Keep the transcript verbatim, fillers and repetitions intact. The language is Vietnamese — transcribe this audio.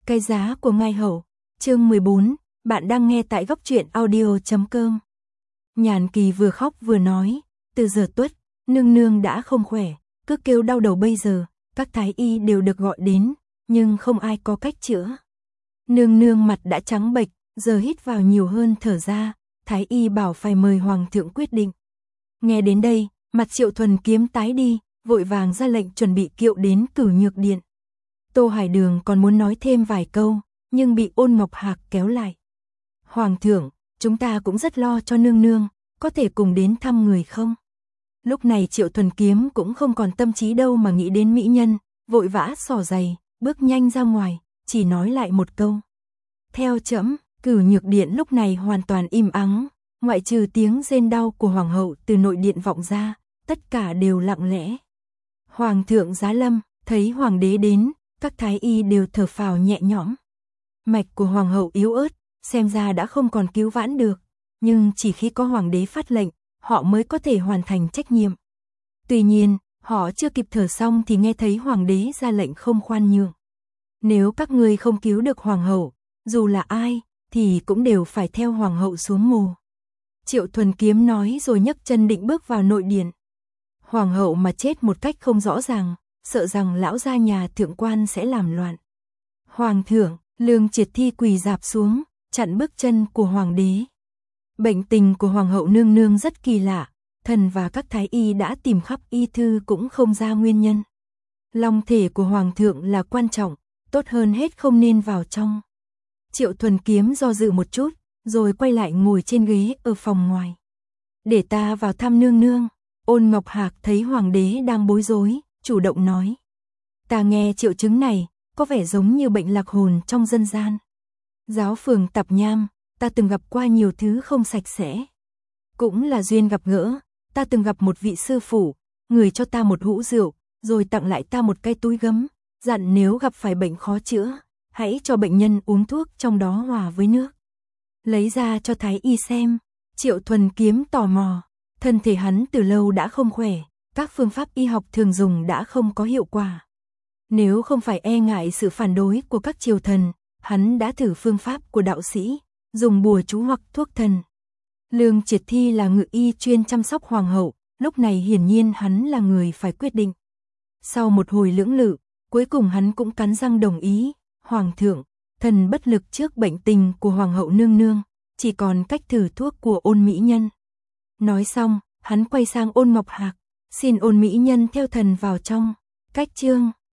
Cái giá của Ngai Hậu, chương mười bốn, bạn đang nghe tại góc truyện audio chấm com. Nhàn Kỳ vừa khóc vừa nói, từ giờ Tuất, nương nương đã không khỏe, cứ kêu đau đầu bây giờ, các thái y đều được gọi đến, nhưng không ai có cách chữa. Nương nương mặt đã trắng bệch, giờ hít vào nhiều hơn thở ra, thái y bảo phải mời hoàng thượng quyết định. Nghe đến đây, mặt Triệu Thuần Kiếm tái đi, vội vàng ra lệnh chuẩn bị kiệu đến Cửu Nhược Điện. Tô Hải Đường còn muốn nói thêm vài câu, nhưng bị Ôn Ngọc Hạc kéo lại. Hoàng thượng, chúng ta cũng rất lo cho nương nương, có thể cùng đến thăm người không? Lúc này Triệu Thuần Kiếm cũng không còn tâm trí đâu mà nghĩ đến mỹ nhân, vội vã xỏ giày, bước nhanh ra ngoài, chỉ nói lại một câu. Theo trẫm, Cửu Nhược Điện lúc này hoàn toàn im ắng, ngoại trừ tiếng rên đau của hoàng hậu từ nội điện vọng ra, tất cả đều lặng lẽ. Hoàng thượng giá lâm, thấy hoàng đế đến, các thái y đều thở phào nhẹ nhõm. Mạch của hoàng hậu yếu ớt, xem ra đã không còn cứu vãn được, nhưng chỉ khi có hoàng đế phát lệnh, họ mới có thể hoàn thành trách nhiệm. Tuy nhiên, họ chưa kịp thở xong thì nghe thấy hoàng đế ra lệnh không khoan nhượng. Nếu các ngươi không cứu được hoàng hậu, dù là ai, thì cũng đều phải theo hoàng hậu xuống mồ. Triệu Thuần Kiếm nói rồi nhấc chân định bước vào nội điện. Hoàng hậu mà chết một cách không rõ ràng, sợ rằng lão gia nhà thượng quan sẽ làm loạn. Hoàng thượng, Lương Triệt Thi quỳ rạp xuống, chặn bước chân của hoàng đế. Bệnh tình của hoàng hậu nương nương rất kỳ lạ, thần và các thái y đã tìm khắp y thư cũng không ra nguyên nhân. Long thể của hoàng thượng là quan trọng, tốt hơn hết không nên vào trong. Triệu Thuần Kiếm do dự một chút, rồi quay lại ngồi trên ghế ở phòng ngoài. Để ta vào thăm nương nương. Ôn Ngọc Hạc thấy hoàng đế đang bối rối, chủ động nói. Ta nghe triệu chứng này, có vẻ giống như bệnh lạc hồn trong dân gian. Giáo phường Tạp Nham, ta từng gặp qua nhiều thứ không sạch sẽ. Cũng là duyên gặp gỡ, ta từng gặp một vị sư phụ, người cho ta một hũ rượu, rồi tặng lại ta một cái túi gấm, dặn nếu gặp phải bệnh khó chữa, hãy cho bệnh nhân uống thuốc trong đó hòa với nước. Lấy ra cho thái y xem. Triệu Thuần Kiếm tò mò, thân thể hắn từ lâu đã không khỏe, các phương pháp y học thường dùng đã không có hiệu quả. Nếu không phải e ngại sự phản đối của các triều thần, hắn đã thử phương pháp của đạo sĩ, dùng bùa chú hoặc thuốc thần. Lương Triệt Thi là ngự y chuyên chăm sóc hoàng hậu, lúc này hiển nhiên hắn là người phải quyết định. Sau một hồi lưỡng lự, cuối cùng hắn cũng cắn răng đồng ý. Hoàng thượng, thần bất lực trước bệnh tình của hoàng hậu nương nương, chỉ còn cách thử thuốc của Ôn mỹ nhân. Nói xong, hắn quay sang Ôn Ngọc Hạc, xin Ôn mỹ nhân theo thần vào trong. Cách chương